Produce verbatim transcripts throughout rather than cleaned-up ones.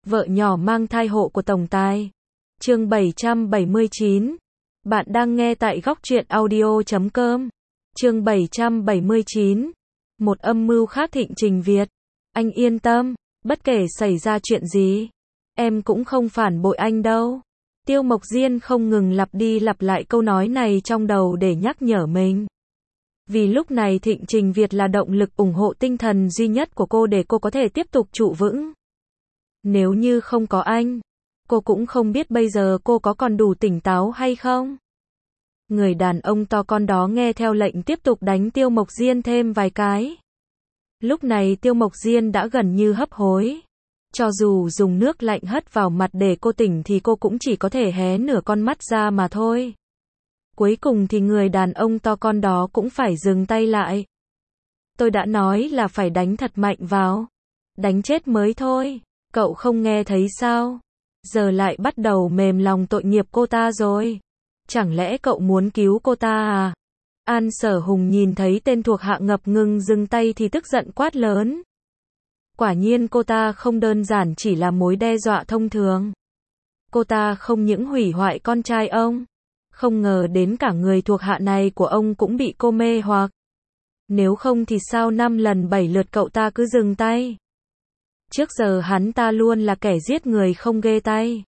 Vợ nhỏ mang thai hộ của tổng tài. Chương bảy trăm bảy mươi chín. Bạn đang nghe tại góc truyện audio chấm com. Chương bảy trăm bảy mươi chín. Một âm mưu khác thịnh Trình Việt. Anh yên tâm, bất kể xảy ra chuyện gì, em cũng không phản bội anh đâu. Tiêu Mộc Diên không ngừng lặp đi lặp lại câu nói này trong đầu để nhắc nhở mình. Vì lúc này thịnh Trình Việt là động lực ủng hộ tinh thần duy nhất của cô để cô có thể tiếp tục trụ vững. Nếu như không có anh, cô cũng không biết bây giờ cô có còn đủ tỉnh táo hay không. Người đàn ông to con đó nghe theo lệnh tiếp tục đánh Tiêu Mộc Diên thêm vài cái. Lúc này Tiêu Mộc Diên đã gần như hấp hối. Cho dù dùng nước lạnh hất vào mặt để cô tỉnh thì cô cũng chỉ có thể hé nửa con mắt ra mà thôi. Cuối cùng thì người đàn ông to con đó cũng phải dừng tay lại. Tôi đã nói là phải đánh thật mạnh vào. Đánh chết mới thôi. Cậu không nghe thấy sao? Giờ lại bắt đầu mềm lòng tội nghiệp cô ta rồi. Chẳng lẽ cậu muốn cứu cô ta à? An Sở Hùng nhìn thấy tên thuộc hạ ngập ngừng dừng tay thì tức giận quát lớn. Quả nhiên cô ta không đơn giản chỉ là mối đe dọa thông thường. Cô ta không những hủy hoại con trai ông, không ngờ đến cả người thuộc hạ này của ông cũng bị cô mê hoặc. Nếu không thì sao năm lần bảy lượt cậu ta cứ dừng tay. Trước giờ hắn ta luôn là kẻ giết người không ghê tay.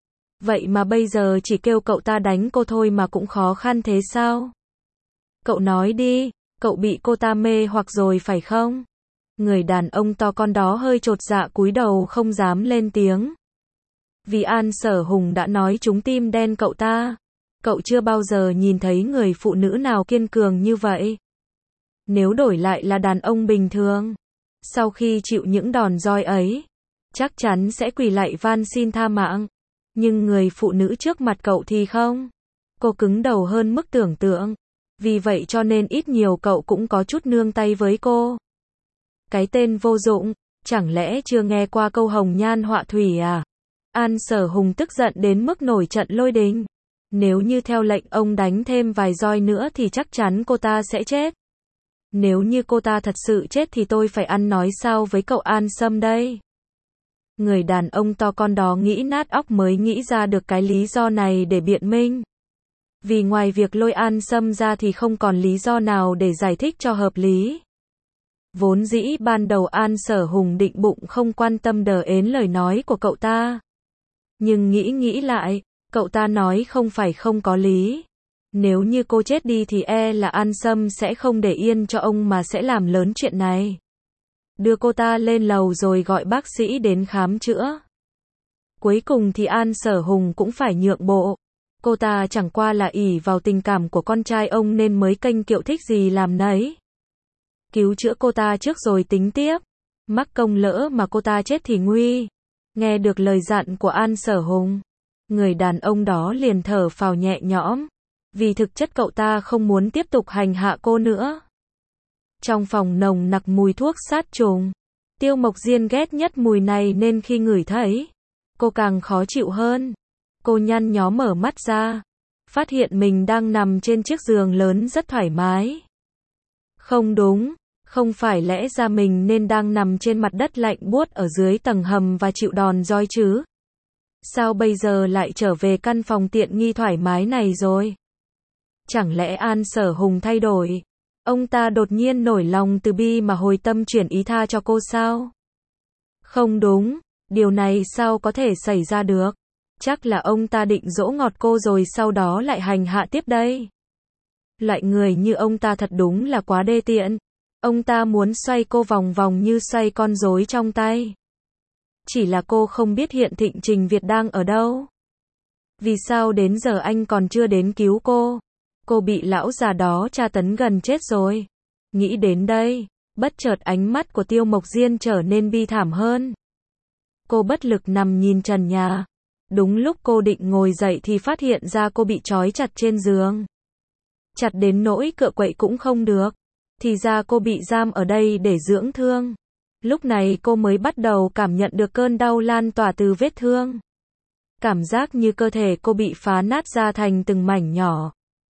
Vậy mà bây giờ chỉ kêu cậu ta đánh cô thôi mà cũng khó khăn thế sao? Cậu nói đi, cậu bị cô ta mê hoặc rồi phải không? Người đàn ông to con đó hơi chột dạ cúi đầu không dám lên tiếng. Vì An Sở Hùng đã nói trúng tim đen cậu ta. Cậu chưa bao giờ nhìn thấy người phụ nữ nào kiên cường như vậy. Nếu đổi lại là đàn ông bình thường, sau khi chịu những đòn roi ấy, chắc chắn sẽ quỳ lạy van xin tha mạng. Nhưng người phụ nữ trước mặt cậu thì không. Cô cứng đầu hơn mức tưởng tượng. Vì vậy cho nên ít nhiều cậu cũng có chút nương tay với cô. Cái tên vô dụng, chẳng lẽ chưa nghe qua câu hồng nhan họa thủy à? An Sở Hùng tức giận đến mức nổi trận lôi đình. Nếu như theo lệnh ông đánh thêm vài roi nữa thì chắc chắn cô ta sẽ chết. Nếu như cô ta thật sự chết thì tôi phải ăn nói sao với cậu An Sâm đây? Người đàn ông to con đó nghĩ nát óc mới nghĩ ra được cái lý do này để biện minh. Vì ngoài việc lôi An Sâm ra thì không còn lý do nào để giải thích cho hợp lý. Vốn dĩ ban đầu An Sở Hùng định bụng không quan tâm đờ ến lời nói của cậu ta. Nhưng nghĩ nghĩ lại, cậu ta nói không phải không có lý. Nếu như cô chết đi thì e là An Sâm sẽ không để yên cho ông mà sẽ làm lớn chuyện này. Đưa cô ta lên lầu rồi gọi bác sĩ đến khám chữa. Cuối cùng thì An Sở Hùng cũng phải nhượng bộ. Cô ta chẳng qua là ỷ vào tình cảm của con trai ông nên mới kênh kiệu thích gì làm nấy. Cứu chữa cô ta trước rồi tính tiếp. Mắc công lỡ mà cô ta chết thì nguy. Nghe được lời dặn của An Sở Hùng, người đàn ông đó liền thở phào nhẹ nhõm. Vì thực chất cậu ta không muốn tiếp tục hành hạ cô nữa. Trong phòng nồng nặc mùi thuốc sát trùng. Tiêu Mộc Diên ghét nhất mùi này nên khi ngửi thấy, cô càng khó chịu hơn. Cô nhăn nhó mở mắt ra, phát hiện mình đang nằm trên chiếc giường lớn rất thoải mái. Không đúng, không phải lẽ ra mình nên đang nằm trên mặt đất lạnh buốt ở dưới tầng hầm và chịu đòn roi chứ? Sao bây giờ lại trở về căn phòng tiện nghi thoải mái này rồi? Chẳng lẽ An Sở Hùng thay đổi? Ông ta đột nhiên nổi lòng từ bi mà hồi tâm chuyển ý tha cho cô sao? Không đúng, điều này sao có thể xảy ra được? Chắc là ông ta định dỗ ngọt cô rồi sau đó lại hành hạ tiếp đây. Loại người như ông ta thật đúng là quá đê tiện. Ông ta muốn xoay cô vòng vòng như xoay con rối trong tay. Chỉ là cô không biết hiện thịnh Trình Việt đang ở đâu. Vì sao đến giờ anh còn chưa đến cứu cô? Cô bị lão già đó tra tấn gần chết rồi. Nghĩ đến đây, bất chợt ánh mắt của Tiêu Mộc Diên trở nên bi thảm hơn. Cô bất lực nằm nhìn trần nhà. Đúng lúc cô định ngồi dậy thì phát hiện ra cô bị trói chặt trên giường. Chặt đến nỗi cựa quậy cũng không được. Thì ra cô bị giam ở đây để dưỡng thương. Lúc này cô mới bắt đầu cảm nhận được cơn đau lan tỏa từ vết thương. Cảm giác như cơ thể cô bị phá nát ra thành từng mảnh nhỏ.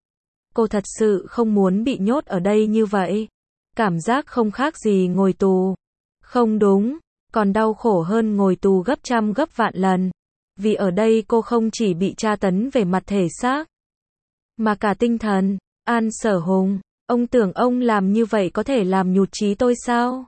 Cô thật sự không muốn bị nhốt ở đây như vậy. Cảm giác không khác gì ngồi tù. Không đúng, còn đau khổ hơn ngồi tù gấp trăm gấp vạn lần. Vì ở đây cô không chỉ bị tra tấn về mặt thể xác, mà cả tinh thần. An Sở Hùng, ông tưởng ông làm như vậy có thể làm nhụt chí tôi sao?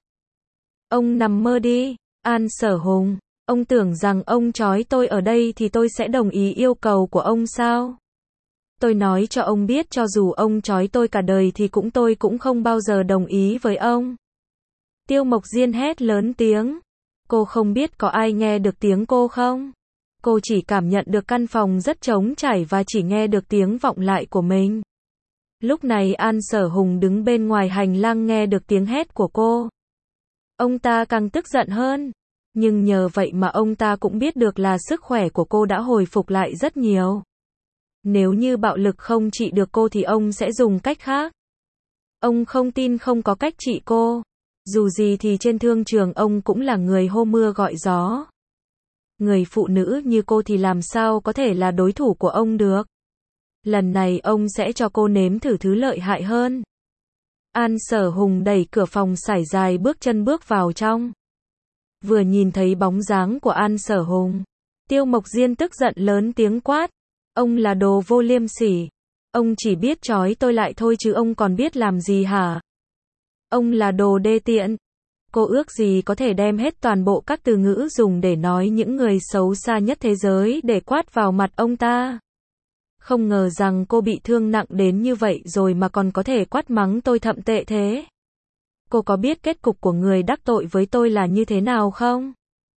Ông nằm mơ đi. An Sở Hùng, ông tưởng rằng ông trói tôi ở đây thì tôi sẽ đồng ý yêu cầu của ông sao? Tôi nói cho ông biết cho dù ông trói tôi cả đời thì cũng tôi cũng không bao giờ đồng ý với ông. Tiêu Mộc Diên hét lớn tiếng. Cô không biết có ai nghe được tiếng cô không? Cô chỉ cảm nhận được căn phòng rất trống trải và chỉ nghe được tiếng vọng lại của mình. Lúc này An Sở Hùng đứng bên ngoài hành lang nghe được tiếng hét của cô. Ông ta càng tức giận hơn. Nhưng nhờ vậy mà ông ta cũng biết được là sức khỏe của cô đã hồi phục lại rất nhiều. Nếu như bạo lực không trị được cô thì ông sẽ dùng cách khác. Ông không tin không có cách trị cô. Dù gì thì trên thương trường ông cũng là người hô mưa gọi gió. Người phụ nữ như cô thì làm sao có thể là đối thủ của ông được. Lần này ông sẽ cho cô nếm thử thứ lợi hại hơn. An Sở Hùng đẩy cửa phòng sải dài bước chân bước vào trong. Vừa nhìn thấy bóng dáng của An Sở Hùng, Tiêu Mộc Diên tức giận lớn tiếng quát. Ông là đồ vô liêm sỉ. Ông chỉ biết trói tôi lại thôi chứ ông còn biết làm gì hả? Ông là đồ đê tiện. Cô ước gì có thể đem hết toàn bộ các từ ngữ dùng để nói những người xấu xa nhất thế giới để quát vào mặt ông ta. Không ngờ rằng cô bị thương nặng đến như vậy rồi mà còn có thể quát mắng tôi thậm tệ thế. Cô có biết kết cục của người đắc tội với tôi là như thế nào không?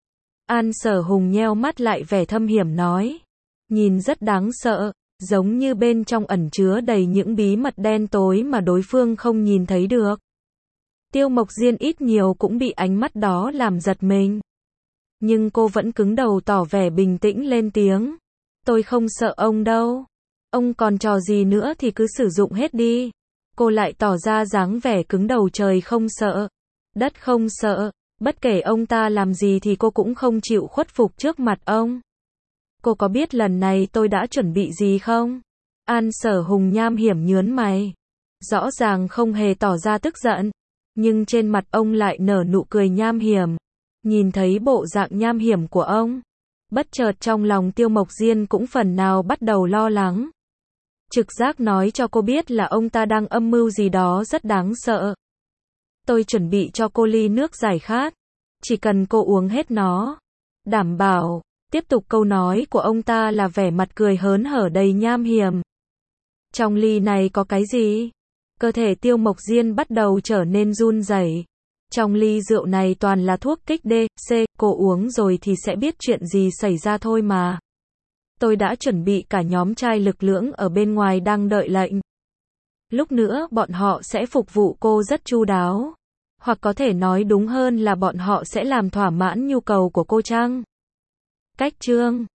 An Sở Hùng nheo mắt lại vẻ thâm hiểm nói. Nhìn rất đáng sợ, giống như bên trong ẩn chứa đầy những bí mật đen tối mà đối phương không nhìn thấy được. Tiêu Mộc Diên ít nhiều cũng bị ánh mắt đó làm giật mình. Nhưng cô vẫn cứng đầu tỏ vẻ bình tĩnh lên tiếng. Tôi không sợ ông đâu. Ông còn trò gì nữa thì cứ sử dụng hết đi. Cô lại tỏ ra dáng vẻ cứng đầu trời không sợ. Đất không sợ. Bất kể ông ta làm gì thì cô cũng không chịu khuất phục trước mặt ông. Cô có biết lần này tôi đã chuẩn bị gì không? An Sở Hùng nham hiểm nhướng mày. Rõ ràng không hề tỏ ra tức giận. Nhưng trên mặt ông lại nở nụ cười nham hiểm. Nhìn thấy bộ dạng nham hiểm của ông, bất chợt trong lòng Tiêu Mộc Diên cũng phần nào bắt đầu lo lắng. Trực giác nói cho cô biết là ông ta đang âm mưu gì đó rất đáng sợ. Tôi chuẩn bị cho cô ly nước giải khát. Chỉ cần cô uống hết nó. Đảm bảo. Tiếp tục câu nói của ông ta là vẻ mặt cười hớn hở đầy nham hiểm. Trong ly này có cái gì? Cơ thể Tiêu Mộc Diên bắt đầu trở nên run rẩy. Trong ly rượu này toàn là thuốc kích D, C, cô uống rồi thì sẽ biết chuyện gì xảy ra thôi mà. Tôi đã chuẩn bị cả nhóm trai lực lưỡng ở bên ngoài đang đợi lệnh. Lúc nữa bọn họ sẽ phục vụ cô rất chu đáo. Hoặc có thể nói đúng hơn là bọn họ sẽ làm thỏa mãn nhu cầu của cô chăng? Cách chương